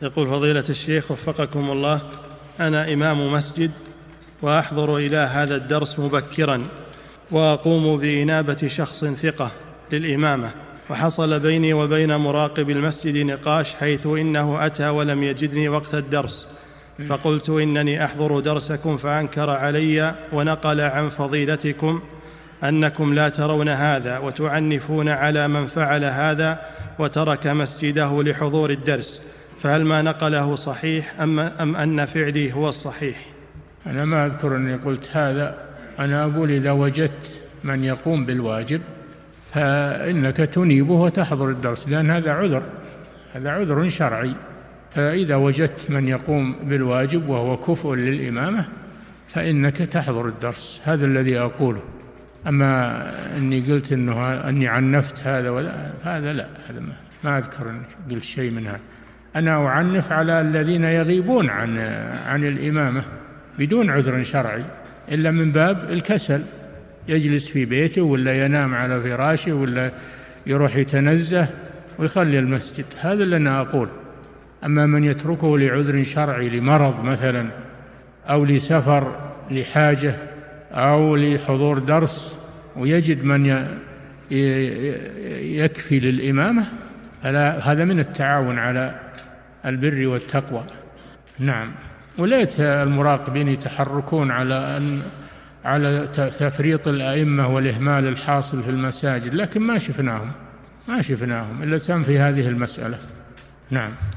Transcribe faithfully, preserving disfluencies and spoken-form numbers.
يقول فضيلة الشيخ وفقكم الله، أنا إمام مسجد وأحضر إلى هذا الدرس مبكرا وأقوم بإنابة شخص ثقة للإمامة، وحصل بيني وبين مراقب المسجد نقاش حيث إنه أتى ولم يجدني وقت الدرس، فقلت إنني أحضر درسكم فأنكر علي ونقل عن فضيلتكم أنكم لا ترون هذا وتعنفون على من فعل هذا وترك مسجده لحضور الدرس، فهل ما نقله صحيح أم, أم أن فعلي هو الصحيح؟ أنا ما أذكر أني قلت هذا. أنا أقول إذا وجدت من يقوم بالواجب فإنك تنيبه وتحضر الدرس، لأن هذا عذر، هذا عذر شرعي. فإذا وجدت من يقوم بالواجب وهو كفء للإمامة فإنك تحضر الدرس، هذا الذي أقوله. أما أني قلت أنه أني عنفت هذا ولا هذا لا، هذا ما, ما أذكر أني قلت شيء من هذا. أنا أعنف على الذين يغيبون عن عن الإمامة بدون عذر شرعي إلا من باب الكسل، يجلس في بيته ولا ينام على فراشه ولا يروح يتنزه ويخلي المسجد، هذا اللي أنا أقول. أما من يتركه لعذر شرعي، لمرض مثلا أو لسفر لحاجة أو لحضور درس، ويجد من يكفي للإمامة، هذا من التعاون على البر والتقوى. نعم. وليت المراقبين يتحركون على أن على تفريط الأئمة والإهمال الحاصل في المساجد، لكن ما شفناهم ما شفناهم إلا سام في هذه المسألة. نعم.